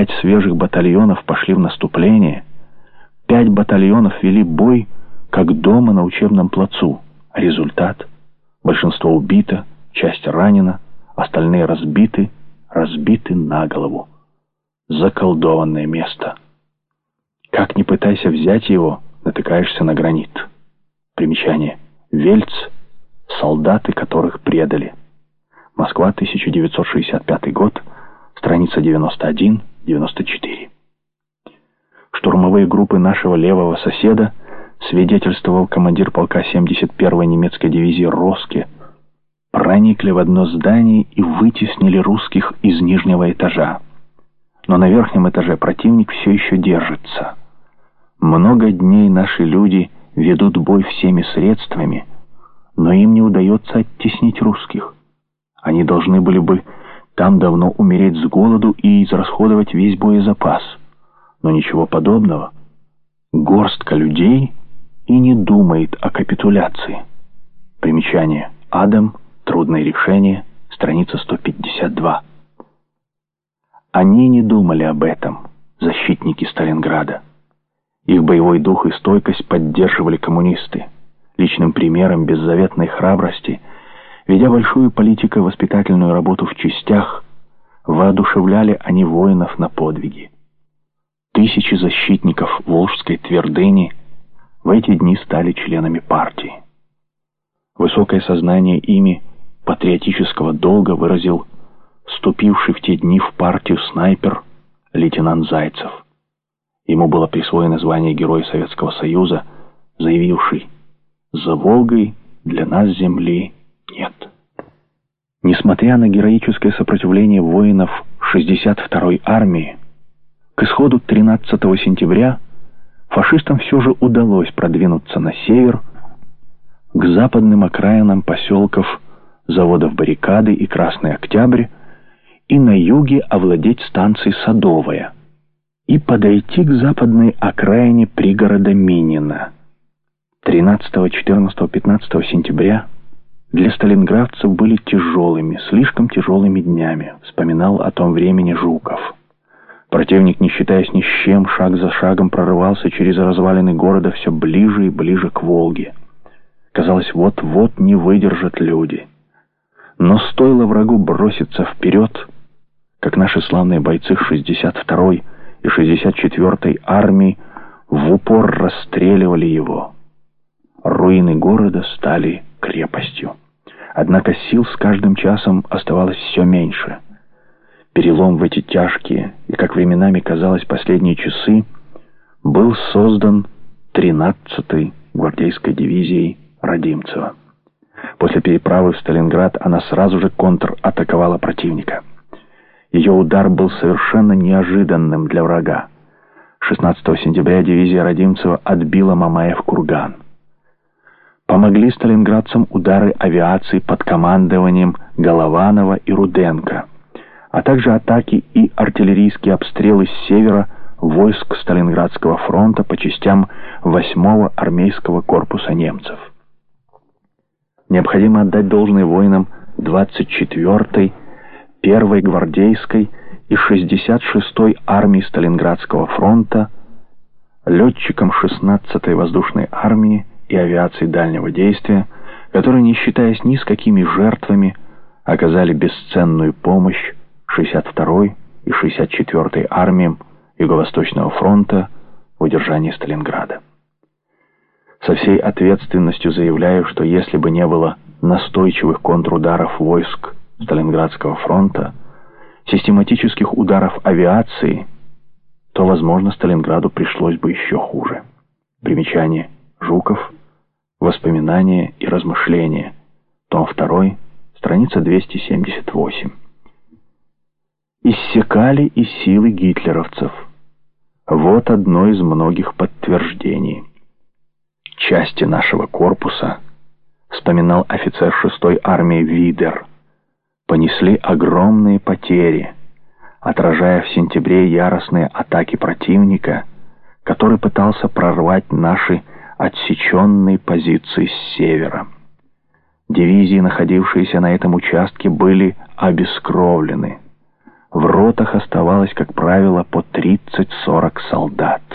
5 свежих батальонов пошли в наступление, 5 батальонов вели бой, как дома на учебном плацу. Результат: большинство убито, часть ранена, остальные разбиты на голову. Заколдованное место. Как ни пытайся взять его, натыкаешься на гранит. Примечание. Вельц. Солдаты, которых предали. Москва, 1965 год, страница 91-94. Штурмовые группы нашего левого соседа, свидетельствовал командир полка 71-й немецкой дивизии Роске, проникли в одно здание и вытеснили русских из нижнего этажа. Но на верхнем этаже противник все еще держится. Много дней наши люди ведут бой всеми средствами, но им не удается оттеснить русских. Они должны были бы там давно умереть с голоду и израсходовать весь боезапас. Но ничего подобного. Горстка людей и не думает о капитуляции. Примечание. Адам. Трудное решение. Страница 152. Они не думали об этом, защитники Сталинграда. Их боевой дух и стойкость поддерживали коммунисты. Личным примером беззаветной храбрости, ведя большую политико-воспитательную работу в частях, воодушевляли они воинов на подвиги. Тысячи защитников Волжской твердыни в эти дни стали членами партии. Высокое сознание ими патриотического долга выразил вступивший в те дни в партию снайпер лейтенант Зайцев. Ему было присвоено звание Героя Советского Союза, заявивший: «За Волгой для нас земли нет». Несмотря на героическое сопротивление воинов 62-й армии, к исходу 13 сентября фашистам все же удалось продвинуться на север, к западным окраинам поселков заводов «Баррикады» и «Красный Октябрь» и на юге овладеть станцией «Садовая» и подойти к западной окраине пригорода Минино. 13, 14, 15 сентября для сталинградцев были тяжелыми, слишком тяжелыми днями, вспоминал о том времени Жуков. Противник, не считаясь ни с чем, шаг за шагом прорывался через развалины города все ближе и ближе к Волге. Казалось, вот-вот не выдержат люди. Но стоило врагу броситься вперед, как наши славные бойцы 62-й и 64-й армии в упор расстреливали его. Руины города стали крепостью. Однако сил с каждым часом оставалось все меньше. Перелом в эти тяжкие и, как временами казалось, последние часы был создан 13-й гвардейской дивизией Родимцева. После переправы в Сталинград она сразу же контратаковала противника. Ее удар был совершенно неожиданным для врага. 16 сентября дивизия Родимцева отбила Мамаев-Курган. Помогли сталинградцам удары авиации под командованием Голованова и Руденко, а также атаки и артиллерийские обстрелы с севера войск Сталинградского фронта по частям 8-го армейского корпуса немцев. Необходимо отдать должное воинам 24-й, 1-й гвардейской и 66-й армии Сталинградского фронта, летчикам 16-й воздушной армии и авиации дальнего действия, которые, не считаясь ни с какими жертвами, оказали бесценную помощь 62-й и 64-й армиям Юго-Восточного фронта в удержании Сталинграда. Со всей ответственностью заявляю, что если бы не было настойчивых контрударов войск Сталинградского фронта, систематических ударов авиации, то, возможно, Сталинграду пришлось бы еще хуже. Примечание. Жуков. Воспоминания и размышления. Том 2. Страница 278. Иссякали и силы гитлеровцев. Вот одно из многих подтверждений. Части нашего корпуса, вспоминал офицер 6-й армии Видер, понесли огромные потери, отражая в сентябре яростные атаки противника, который пытался прорвать наши отсеченные позиции с севера. Дивизии, находившиеся на этом участке, были обескровлены. в ротах оставалось, как правило, по 30-40 солдат.